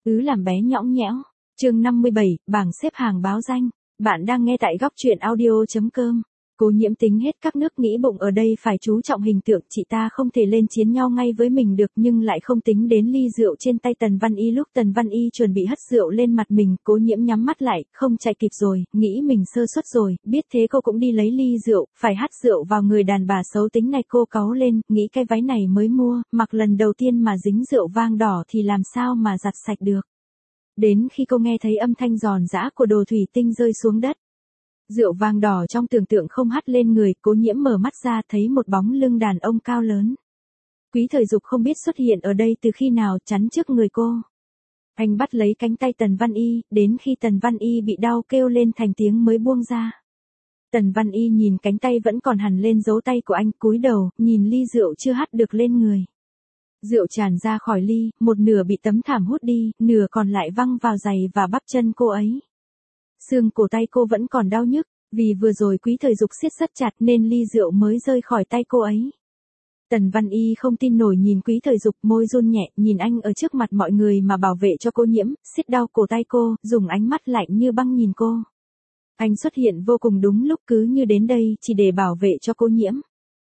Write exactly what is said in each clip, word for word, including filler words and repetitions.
Ứ làm bé nhõng nhẽo. Chương năm mươi bảy, bảng xếp hàng báo danh. Bạn đang nghe tại góc truyện audio chấm com. Cố Nhiễm tính hết các nước, nghĩ bụng ở đây phải chú trọng hình tượng, chị ta không thể lên chiến nhau ngay với mình được, nhưng lại không tính đến ly rượu trên tay Tần Văn Y. Lúc Tần Văn Y chuẩn bị hất rượu lên mặt mình, Cố Nhiễm nhắm mắt lại, không chạy kịp rồi, nghĩ mình sơ suất rồi, biết thế cô cũng đi lấy ly rượu, phải hắt rượu vào người đàn bà xấu tính này. Cô cáu lên, nghĩ cái váy này mới mua, mặc lần đầu tiên mà dính rượu vang đỏ thì làm sao mà giặt sạch được. Đến khi cô nghe thấy âm thanh giòn giã của đồ thủy tinh rơi xuống đất. Rượu vang đỏ trong tưởng tượng không hắt lên người, Cố Nhiễm mở mắt ra thấy một bóng lưng đàn ông cao lớn. Quý Thời Dục không biết xuất hiện ở đây từ khi nào, chắn trước người cô. Anh bắt lấy cánh tay Tần Văn Y, đến khi Tần Văn Y bị đau kêu lên thành tiếng mới buông ra. Tần Văn Y nhìn cánh tay vẫn còn hằn lên dấu tay của anh, cúi đầu, nhìn ly rượu chưa hắt được lên người. Rượu tràn ra khỏi ly, một nửa bị tấm thảm hút đi, nửa còn lại văng vào giày và bắp chân cô ấy. Xương cổ tay cô vẫn còn đau nhức, vì vừa rồi Quý Thời Dục siết rất chặt nên ly rượu mới rơi khỏi tay cô ấy. Tần Văn Y không tin nổi nhìn Quý Thời Dục, môi run nhẹ, nhìn anh ở trước mặt mọi người mà bảo vệ cho Cố Nhiễm, siết đau cổ tay cô, dùng ánh mắt lạnh như băng nhìn cô. Anh xuất hiện vô cùng đúng lúc, cứ như đến đây chỉ để bảo vệ cho Cố Nhiễm.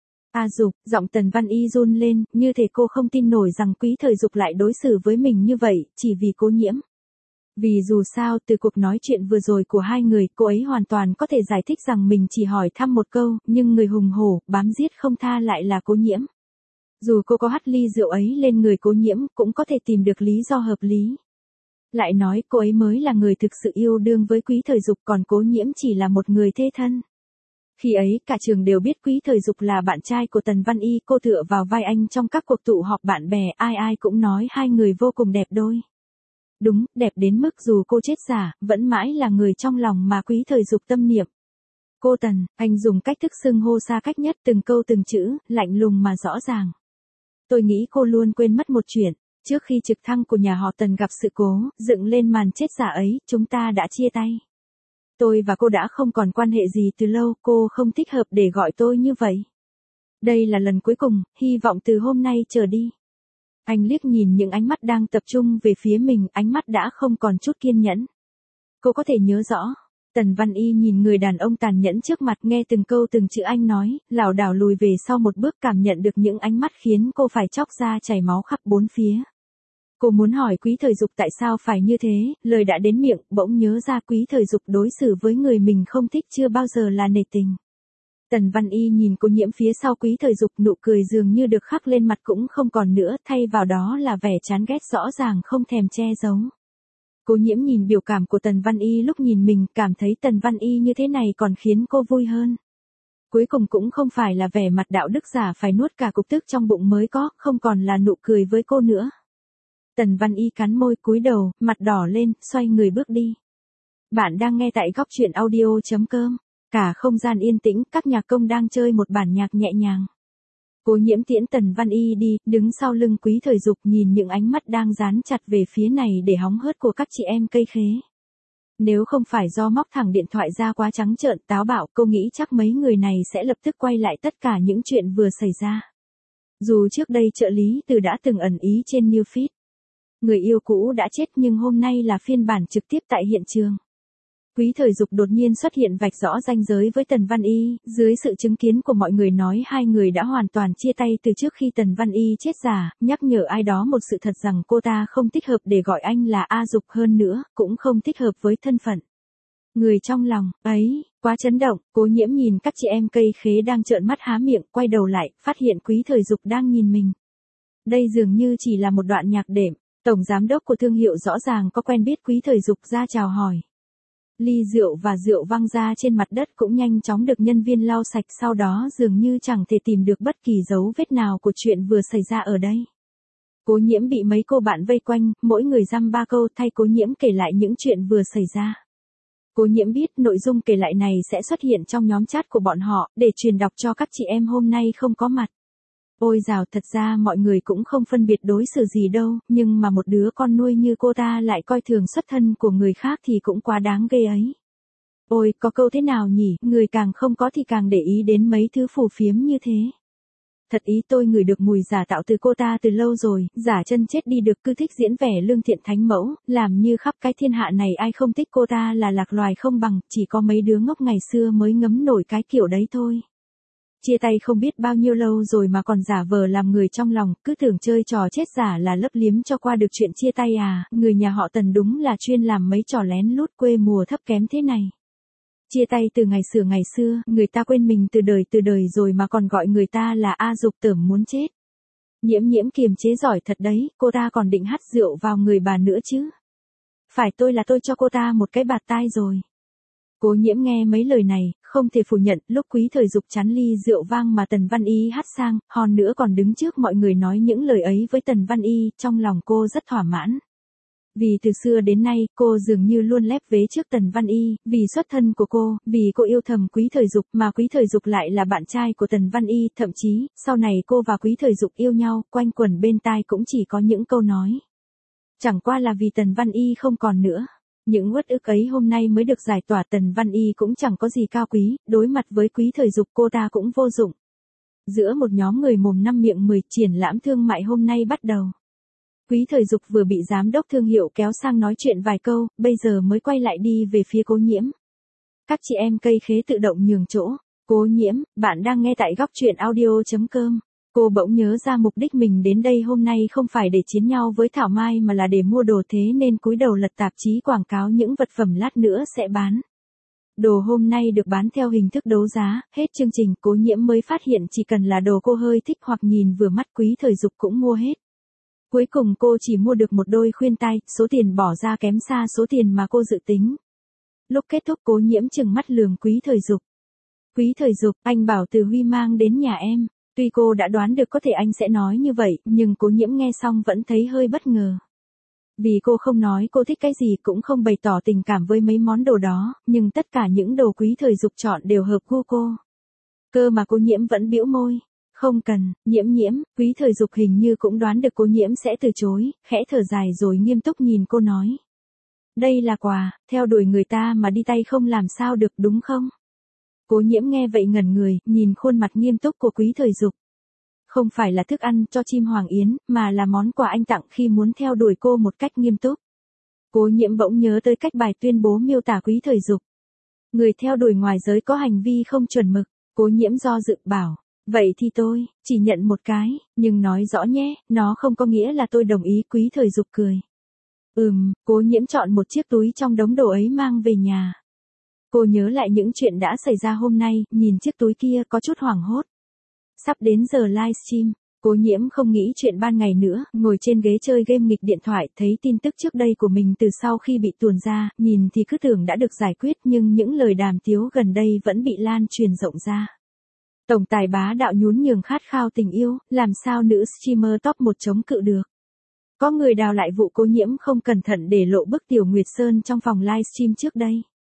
A Dục, giọng Tần Văn Y run lên, như thể cô không tin nổi rằng Quý Thời Dục lại đối xử với mình như vậy, chỉ vì Cố Nhiễm. Vì dù sao, từ cuộc nói chuyện vừa rồi của hai người, cô ấy hoàn toàn có thể giải thích rằng mình chỉ hỏi thăm một câu, nhưng người hùng hổ, bám giết không tha lại là Cố Nhiễm. Dù cô có hắt ly rượu ấy lên người Cố Nhiễm, cũng có thể tìm được lý do hợp lý. Lại nói cô ấy mới là người thực sự yêu đương với Quý Thời Dục, còn Cố Nhiễm chỉ là một người thê thân. Khi ấy, cả trường đều biết Quý Thời Dục là bạn trai của Tần Văn Y, cô tựa vào vai anh trong các cuộc tụ họp bạn bè, ai ai cũng nói hai người vô cùng đẹp đôi. Đúng, đẹp đến mức dù cô chết giả, vẫn mãi là người trong lòng mà Quý Thời Dục tâm niệm. Cô Tần, anh dùng cách thức xưng hô xa cách nhất, từng câu từng chữ, lạnh lùng mà rõ ràng. Tôi nghĩ cô luôn quên mất một chuyện, trước khi trực thăng của nhà họ Tần gặp sự cố, dựng lên màn chết giả ấy, chúng ta đã chia tay. Tôi và cô đã không còn quan hệ gì từ lâu, cô không thích hợp để gọi tôi như vậy. Đây là lần cuối cùng, hy vọng từ hôm nay trở đi. Anh liếc nhìn những ánh mắt đang tập trung về phía mình, ánh mắt đã không còn chút kiên nhẫn. Cô có thể nhớ rõ. Tần Văn Y nhìn người đàn ông tàn nhẫn trước mặt, nghe từng câu từng chữ anh nói, lảo đảo lùi về sau một bước, cảm nhận được những ánh mắt khiến cô phải chóc ra chảy máu khắp bốn phía. Cô muốn hỏi Quý Thời Dục tại sao phải như thế, lời đã đến miệng, bỗng nhớ ra Quý Thời Dục đối xử với người mình không thích chưa bao giờ là nể tình. Tần Văn Y nhìn Cố Nhiễm phía sau Quý Thời Dục, nụ cười dường như được khắc lên mặt cũng không còn nữa, thay vào đó là vẻ chán ghét rõ ràng không thèm che giấu. Cố Nhiễm nhìn biểu cảm của Tần Văn Y lúc nhìn mình, cảm thấy Tần Văn Y như thế này còn khiến cô vui hơn. Cuối cùng cũng không phải là vẻ mặt đạo đức giả phải nuốt cả cục tức trong bụng mới có, không còn là nụ cười với cô nữa. Tần Văn Y cắn môi, cúi đầu, mặt đỏ lên, xoay người bước đi. Bạn đang nghe tại góc truyện audio chấm com. Cả không gian yên tĩnh, các nhạc công đang chơi một bản nhạc nhẹ nhàng. Cố Nhiễm tiễn Tần Văn Y đi, đứng sau lưng Quý Thời Dục, nhìn những ánh mắt đang dán chặt về phía này để hóng hớt của các chị em cây khế. Nếu không phải do móc thẳng điện thoại ra quá trắng trợn táo bạo, cô nghĩ chắc mấy người này sẽ lập tức quay lại tất cả những chuyện vừa xảy ra. Dù trước đây trợ lý Từ đã từng ẩn ý trên New Feed. Người yêu cũ đã chết, nhưng hôm nay là phiên bản trực tiếp tại hiện trường. Quý Thời Dục đột nhiên xuất hiện vạch rõ ranh giới với Tần Văn Y, dưới sự chứng kiến của mọi người nói hai người đã hoàn toàn chia tay từ trước khi Tần Văn Y chết giả, nhắc nhở ai đó một sự thật rằng cô ta không thích hợp để gọi anh là A Dục, hơn nữa, cũng không thích hợp với thân phận. Người trong lòng, ấy, quá chấn động, Cố Nhiễm nhìn các chị em cây khế đang trợn mắt há miệng, quay đầu lại, phát hiện Quý Thời Dục đang nhìn mình. Đây dường như chỉ là một đoạn nhạc đệm, tổng giám đốc của thương hiệu rõ ràng có quen biết Quý Thời Dục ra chào hỏi. Ly rượu và rượu văng ra trên mặt đất cũng nhanh chóng được nhân viên lau sạch, sau đó dường như chẳng thể tìm được bất kỳ dấu vết nào của chuyện vừa xảy ra ở đây. Cố Nhiễm bị mấy cô bạn vây quanh, mỗi người dăm ba câu thay Cố Nhiễm kể lại những chuyện vừa xảy ra. Cố Nhiễm biết nội dung kể lại này sẽ xuất hiện trong nhóm chat của bọn họ, để truyền đọc cho các chị em hôm nay không có mặt. Ôi dào, thật ra mọi người cũng không phân biệt đối xử gì đâu, nhưng mà một đứa con nuôi như cô ta lại coi thường xuất thân của người khác thì cũng quá đáng ghê ấy. Ôi, có câu thế nào nhỉ, người càng không có thì càng để ý đến mấy thứ phù phiếm như thế. Thật ý tôi ngửi được mùi giả tạo từ cô ta từ lâu rồi, giả chân chết đi được, cứ thích diễn vẻ lương thiện thánh mẫu, làm như khắp cái thiên hạ này ai không thích cô ta là lạc loài không bằng, chỉ có mấy đứa ngốc ngày xưa mới ngấm nổi cái kiểu đấy thôi. Chia tay không biết bao nhiêu lâu rồi mà còn giả vờ làm người trong lòng, cứ tưởng chơi trò chết giả là lấp liếm cho qua được chuyện chia tay à, người nhà họ Tần đúng là chuyên làm mấy trò lén lút quê mùa thấp kém thế này. Chia tay từ ngày xưa ngày xưa, người ta quên mình từ đời từ đời rồi mà còn gọi người ta là A Dục Tởm muốn chết. Nhiễm Nhiễm kiềm chế giỏi thật đấy, cô ta còn định hắt rượu vào người bà nữa chứ. Phải tôi là tôi cho cô ta một cái bạt tai rồi. Cố Nhiễm nghe mấy lời này, không thể phủ nhận, lúc Quý Thời Dục chán ly rượu vang mà Tần Văn Y hát sang, hòn nữa còn đứng trước mọi người nói những lời ấy với Tần Văn Y, trong lòng cô rất thỏa mãn. Vì từ xưa đến nay, cô dường như luôn lép vế trước Tần Văn Y, vì xuất thân của cô, vì cô yêu thầm Quý Thời Dục, mà Quý Thời Dục lại là bạn trai của Tần Văn Y, thậm chí, sau này cô và Quý Thời Dục yêu nhau, quanh quẩn bên tai cũng chỉ có những câu nói. Chẳng qua là vì Tần Văn Y không còn nữa. Những uất ức ấy hôm nay mới được giải tỏa, Tần Văn Y cũng chẳng có gì cao quý, đối mặt với Quý Thời Dục cô ta cũng vô dụng. Giữa một nhóm người mồm năm miệng mười, triển lãm thương mại hôm nay bắt đầu. Quý Thời Dục vừa bị giám đốc thương hiệu kéo sang nói chuyện vài câu, bây giờ mới quay lại đi về phía Cố Nhiễm. Các chị em cây khế tự động nhường chỗ. Cố Nhiễm, bạn đang nghe tại góc truyện audio chấm com. Cô bỗng nhớ ra mục đích mình đến đây hôm nay không phải để chiến nhau với Thảo Mai mà là để mua đồ, thế nên cúi đầu lật tạp chí quảng cáo những vật phẩm lát nữa sẽ bán. Đồ hôm nay được bán theo hình thức đấu giá, hết chương trình Cố Nhiễm mới phát hiện chỉ cần là đồ cô hơi thích hoặc nhìn vừa mắt Quý Thời Dục cũng mua hết. Cuối cùng cô chỉ mua được một đôi khuyên tai, số tiền bỏ ra kém xa số tiền mà cô dự tính. Lúc kết thúc Cố Nhiễm trừng mắt lườm Quý Thời Dục. Quý Thời Dục, anh bảo Từ Huy mang đến nhà em. Tuy cô đã đoán được có thể anh sẽ nói như vậy, nhưng Cố Nhiễm nghe xong vẫn thấy hơi bất ngờ. Vì cô không nói cô thích cái gì cũng không bày tỏ tình cảm với mấy món đồ đó, nhưng tất cả những đồ Quý Thời Dục chọn đều hợp gu cô. Cơ mà Cố Nhiễm vẫn bĩu môi. Không cần, Nhiễm Nhiễm, Quý Thời Dục hình như cũng đoán được Cố Nhiễm sẽ từ chối, khẽ thở dài rồi nghiêm túc nhìn cô nói. Đây là quà, theo đuổi người ta mà đi tay không làm sao được đúng không? Cố Nhiễm nghe vậy ngẩn người, nhìn khuôn mặt nghiêm túc của Quý Thời Dục. Không phải là thức ăn cho chim hoàng yến, mà là món quà anh tặng khi muốn theo đuổi cô một cách nghiêm túc. Cố Nhiễm bỗng nhớ tới cách bài tuyên bố miêu tả Quý Thời Dục. Người theo đuổi ngoài giới có hành vi không chuẩn mực. Cố Nhiễm do dự bảo. Vậy thì tôi, chỉ nhận một cái, nhưng nói rõ nhé, nó không có nghĩa là tôi đồng ý. Quý Thời Dục cười. Ừm, Cố Nhiễm chọn một chiếc túi trong đống đồ ấy mang về nhà. Cô nhớ lại những chuyện đã xảy ra hôm nay, nhìn chiếc túi kia có chút hoảng hốt. Sắp đến giờ livestream, Cố Nhiễm không nghĩ chuyện ban ngày nữa, ngồi trên ghế chơi game nghịch điện thoại, thấy tin tức trước đây của mình từ sau khi bị tuồn ra, nhìn thì cứ tưởng đã được giải quyết nhưng những lời đàm tiếu gần đây vẫn bị lan truyền rộng ra. Tổng tài bá đạo nhún nhường khát khao tình yêu, làm sao nữ streamer top một chống cự được. Có người đào lại vụ Cố Nhiễm không cẩn thận để lộ bức Tiểu Nguyệt Sơn trong phòng livestream trước đây.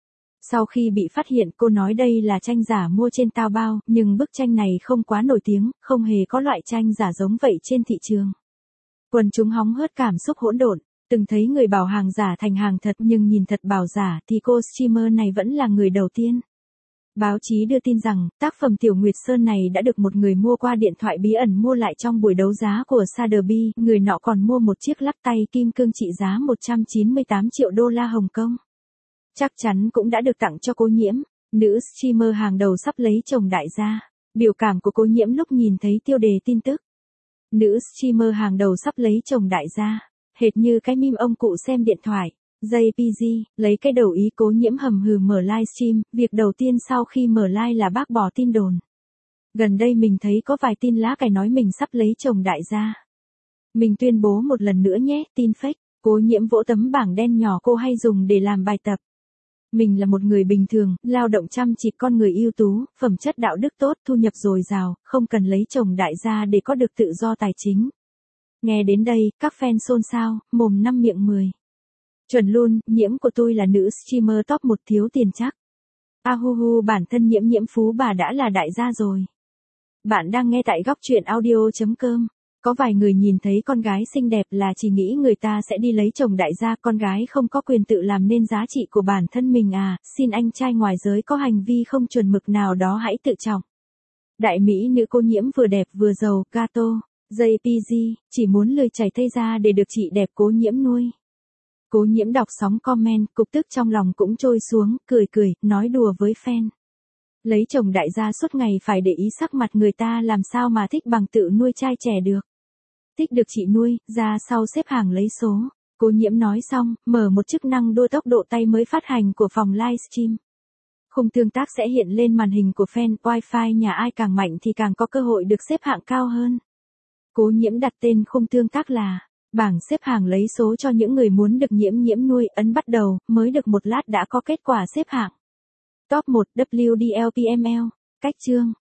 Sau khi bị phát hiện cô nói đây là tranh giả mua trên Taobao, nhưng bức tranh này không quá nổi tiếng, không hề có loại tranh giả giống vậy trên thị trường. Quần chúng hóng hớt cảm xúc hỗn độn, từng thấy người bảo hàng giả thành hàng thật nhưng nhìn thật bảo giả thì cô streamer này vẫn là người đầu tiên. Báo chí đưa tin rằng, tác phẩm Tiểu Nguyệt Sơn này đã được một người mua qua điện thoại bí ẩn mua lại trong buổi đấu giá của Sotheby's, người nọ còn mua một chiếc lắc tay kim cương trị giá một trăm chín mươi tám triệu đô la Hồng Kông. Chắc chắn cũng đã được tặng cho Cố Nhiễm, nữ streamer hàng đầu sắp lấy chồng đại gia. Biểu cảm của Cố Nhiễm lúc nhìn thấy tiêu đề tin tức. Nữ streamer hàng đầu sắp lấy chồng đại gia, hệt như cái meme ông cụ xem điện thoại. jê pê giê, lấy cái đầu ý. Cố Nhiễm hầm hừ mở livestream, việc đầu tiên sau khi mở live là bác bỏ tin đồn. Gần đây mình thấy có vài tin lá cải nói mình sắp lấy chồng đại gia. Mình tuyên bố một lần nữa nhé, tin fake. Cố Nhiễm vỗ tấm bảng đen nhỏ cô hay dùng để làm bài tập. Mình là một người bình thường, lao động chăm chỉ, con người ưu tú, phẩm chất đạo đức tốt, thu nhập dồi dào, không cần lấy chồng đại gia để có được tự do tài chính. Nghe đến đây, các fan xôn xao, mồm năm miệng mười. Chuẩn luôn, Nhiễm của tôi là nữ streamer top một thiếu tiền chắc. Ahuhu, bản thân Nhiễm Nhiễm phú bà đã là đại gia rồi. Bạn đang nghe tại góc truyện audio chấm com. Có vài người nhìn thấy con gái xinh đẹp là chỉ nghĩ người ta sẽ đi lấy chồng đại gia, con gái không có quyền tự làm nên giá trị của bản thân mình à, xin anh trai ngoài giới có hành vi không chuẩn mực nào đó hãy tự trọng. Đại mỹ nữ cô nhiễm vừa đẹp vừa giàu, Gato, jay pê giê, chỉ muốn lười chảy thây ra để được chị đẹp cố nhiễm nuôi. Cố nhiễm đọc sóng comment, cục tức trong lòng cũng trôi xuống, cười cười, nói đùa với fan. Lấy chồng đại gia suốt ngày phải để ý sắc mặt người ta làm sao mà thích bằng tự nuôi trai trẻ được. Thích được chị nuôi, ra sau xếp hàng lấy số. Cố nhiễm nói xong, mở một chức năng đua tốc độ tay mới phát hành của phòng livestream. Khung tương tác sẽ hiện lên màn hình của fan, wifi nhà ai càng mạnh thì càng có cơ hội được xếp hạng cao hơn. Cố nhiễm đặt tên khung tương tác là bảng xếp hàng lấy số cho những người muốn được nhiễm nhiễm nuôi, ấn bắt đầu, mới được một lát đã có kết quả xếp hạng. Top một W D L P M L, cách chương.